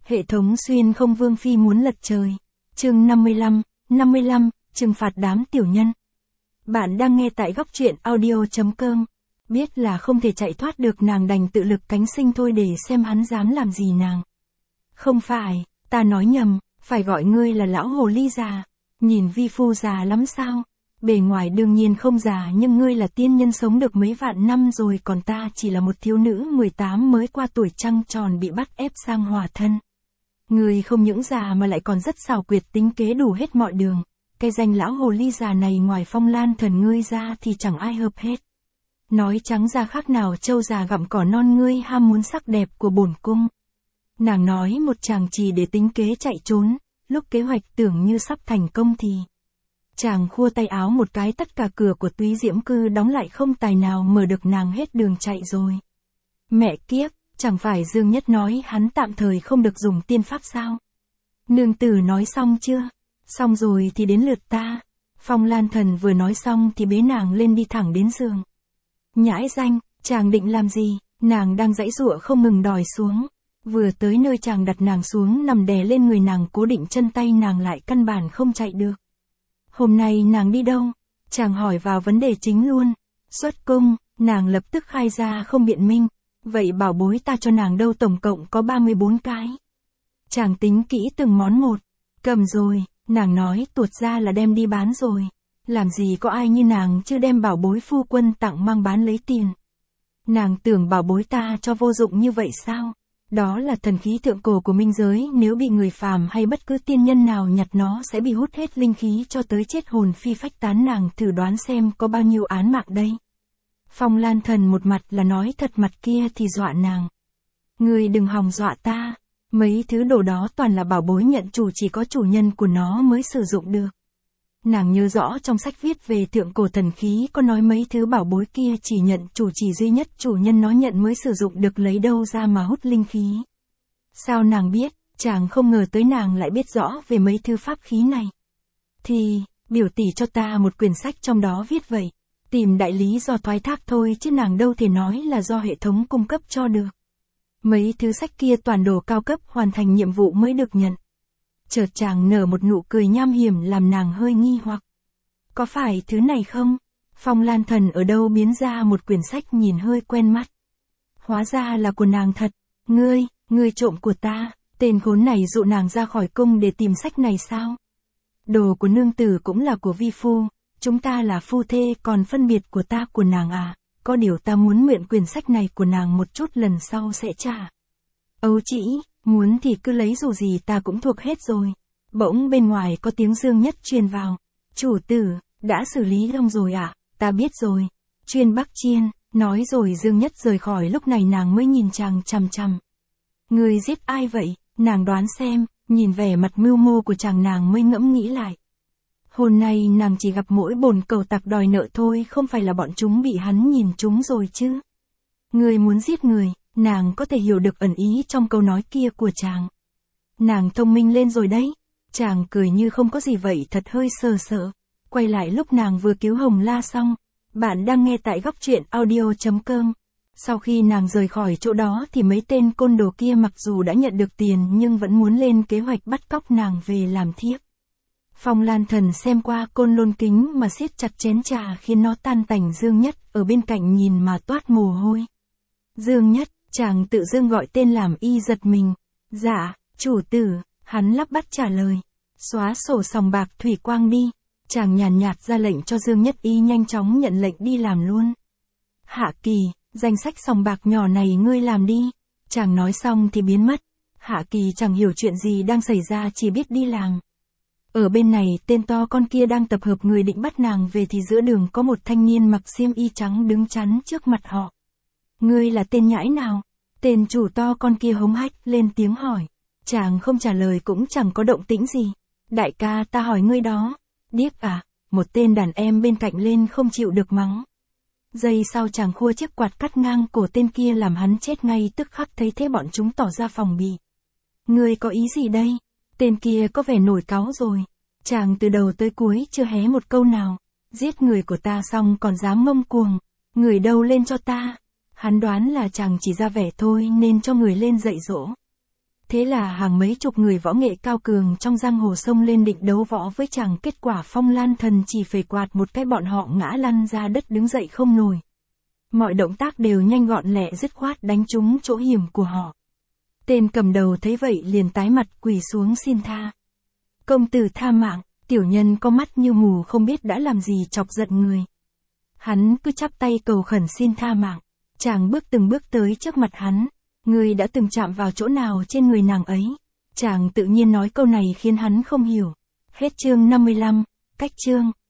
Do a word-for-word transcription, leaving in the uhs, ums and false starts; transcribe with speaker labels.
Speaker 1: Hệ thống xuyên không vương phi muốn lật trời. Chương năm mươi lăm, năm mươi lăm, trừng phạt đám tiểu nhân. Bạn đang nghe tại góc truyện audio chấm com. Biết là không thể chạy thoát được, nàng đành tự lực cánh sinh thôi để xem hắn dám làm gì nàng. Không phải, ta nói nhầm, phải gọi ngươi là lão hồ ly già. Nhìn vi phu già lắm sao? Bề ngoài đương nhiên không già, nhưng ngươi là tiên nhân sống được mấy vạn năm rồi, còn ta chỉ là một thiếu nữ mười tám mới qua tuổi trăng tròn bị bắt ép sang hòa thân. Ngươi không những già mà lại còn rất xảo quyệt, tính kế đủ hết mọi đường. Cái danh lão hồ ly già này ngoài Phong Lan Thần ngươi ra thì chẳng ai hợp hết. Nói trắng ra khác nào trâu già gặm cỏ non, ngươi ham muốn sắc đẹp của bổn cung. Nàng nói một chàng chỉ để tính kế chạy trốn, lúc kế hoạch tưởng như sắp thành công thì chàng khua tay áo một cái, tất cả cửa của Túy Diễm Cư đóng lại, không tài nào mở được, nàng hết đường chạy rồi. Mẹ kiếp, chẳng phải Dương Nhất nói hắn tạm thời không được dùng tiên pháp sao? Nương tử nói xong chưa? Xong rồi thì đến lượt ta. Phong Lan Thần vừa nói xong thì bế nàng lên đi thẳng đến giường. Nhãi danh, chàng định làm gì? Nàng đang giãy giụa không ngừng đòi xuống. Vừa tới nơi chàng đặt nàng xuống nằm đè lên người nàng, cố định chân tay nàng lại căn bản không chạy được. Hôm nay nàng đi đâu? Chàng hỏi vào vấn đề chính luôn. Xuất cung, nàng lập tức khai ra không biện minh. Vậy bảo bối ta cho nàng đâu, tổng cộng có ba mươi bốn cái. Chàng tính kỹ từng món một. Cầm rồi, nàng nói tuột ra là đem đi bán rồi. Làm gì có ai như nàng chứ, đem bảo bối phu quân tặng mang bán lấy tiền. Nàng tưởng bảo bối ta cho vô dụng như vậy sao? Đó là thần khí thượng cổ của minh giới, nếu bị người phàm hay bất cứ tiên nhân nào nhặt nó sẽ bị hút hết linh khí cho tới chết hồn phi phách tán. Nàng thử đoán xem có bao nhiêu án mạng đây. Phong Lan Thần một mặt là nói thật, mặt kia thì dọa nàng. Ngươi đừng hòng dọa ta, mấy thứ đồ đó toàn là bảo bối nhận chủ, chỉ có chủ nhân của nó mới sử dụng được. Nàng nhớ rõ trong sách viết về thượng cổ thần khí có nói mấy thứ bảo bối kia chỉ nhận chủ, chỉ duy nhất chủ nhân nó nhận mới sử dụng được, lấy đâu ra mà hút linh khí. Sao nàng biết? Chàng không ngờ tới nàng lại biết rõ về mấy thứ pháp khí này. Thì, biểu tỷ cho ta một quyển sách trong đó viết vậy. Tìm đại lý do thoái thác thôi chứ nàng đâu thể nói là do hệ thống cung cấp cho được. Mấy thứ sách kia toàn đồ cao cấp, hoàn thành nhiệm vụ mới được nhận. Chợt chàng nở một nụ cười nham hiểm làm nàng hơi nghi hoặc. Có phải thứ này không? Phong Lan Thần ở đâu biến ra một quyển sách nhìn hơi quen mắt. Hóa ra là của nàng thật. Ngươi, ngươi trộm của ta. Tên khốn này dụ nàng ra khỏi cung để tìm sách này sao? Đồ của nương tử cũng là của vi phu. Chúng ta là phu thê, còn phân biệt của ta của nàng à? Có điều ta muốn mượn quyển sách này của nàng một chút, lần sau sẽ trả. Âu chỉ, muốn thì cứ lấy, dù gì ta cũng thuộc hết rồi. Bỗng bên ngoài có tiếng Dương Nhất truyền vào. Chủ tử, đã xử lý xong rồi ạ? À? Ta biết rồi. Chuyên Bắc Chiên, nói rồi Dương Nhất rời khỏi. Lúc này nàng mới nhìn chàng chằm chằm. Người giết ai vậy? Nàng đoán xem. Nhìn vẻ mặt mưu mô của chàng nàng mới ngẫm nghĩ lại. Hôm nay nàng chỉ gặp mỗi bồn cầu tặc đòi nợ thôi, không phải là bọn chúng bị hắn nhìn trúng rồi chứ. Người muốn giết người, nàng có thể hiểu được ẩn ý trong câu nói kia của chàng. Nàng thông minh lên rồi đấy. Chàng cười như không có gì vậy, thật hơi sờ sợ. Quay lại lúc nàng vừa cứu Hồng La xong. Bạn đang nghe tại góc truyện audio chấm com. Sau khi nàng rời khỏi chỗ đó thì mấy tên côn đồ kia mặc dù đã nhận được tiền nhưng vẫn muốn lên kế hoạch bắt cóc nàng về làm thiếp. Phong Lan Thần xem qua côn lôn kính mà siết chặt chén trà khiến nó tan tành. Dương Nhất ở bên cạnh nhìn mà toát mồ hôi. Dương Nhất, chàng tự dưng gọi tên làm y giật mình. Dạ, chủ tử, hắn lắp bắp trả lời. Xóa sổ sòng bạc thủy quang đi. Chàng nhàn nhạt ra lệnh cho Dương Nhất, y nhanh chóng nhận lệnh đi làm luôn. Hạ Kỳ, danh sách sòng bạc nhỏ này ngươi làm đi. Chàng nói xong thì biến mất. Hạ Kỳ chẳng hiểu chuyện gì đang xảy ra, chỉ biết đi làm. Ở bên này tên to con kia đang tập hợp người định bắt nàng về thì giữa đường có một thanh niên mặc xiêm y trắng đứng chắn trước mặt họ. Ngươi là tên nhãi nào? Tên chủ to con kia hống hách lên tiếng hỏi. Chàng không trả lời cũng chẳng có động tĩnh gì. Đại ca, ta hỏi ngươi đó. Điếc à? Một tên đàn em bên cạnh lên không chịu được mắng. Giây sau chàng khua chiếc quạt cắt ngang cổ tên kia làm hắn chết ngay tức khắc. Thấy thế bọn chúng tỏ ra phòng bị. Ngươi có ý gì đây? Tên kia có vẻ nổi cáu rồi. Chàng từ đầu tới cuối chưa hé một câu nào. Giết người của ta xong còn dám ngông cuồng. Người đâu lên cho ta. Hắn đoán là chàng chỉ ra vẻ thôi nên cho người lên dạy dỗ. Thế là hàng mấy chục người võ nghệ cao cường trong giang hồ xông lên định đấu võ với chàng, kết quả Phong Lan Thần chỉ phải quạt một cái bọn họ ngã lăn ra đất đứng dậy không nổi. Mọi động tác đều nhanh gọn lẹ dứt khoát đánh trúng chỗ hiểm của họ. Tên cầm đầu thấy vậy liền tái mặt quỳ xuống xin tha. Công tử tha mạng, tiểu nhân có mắt như mù không biết đã làm gì chọc giận người. Hắn cứ chắp tay cầu khẩn xin tha mạng. Chàng bước từng bước tới trước mặt hắn. Ngươi đã từng chạm vào chỗ nào trên người nàng ấy? Chàng tự nhiên nói câu này khiến hắn không hiểu. Hết chương năm mươi lăm, cách chương.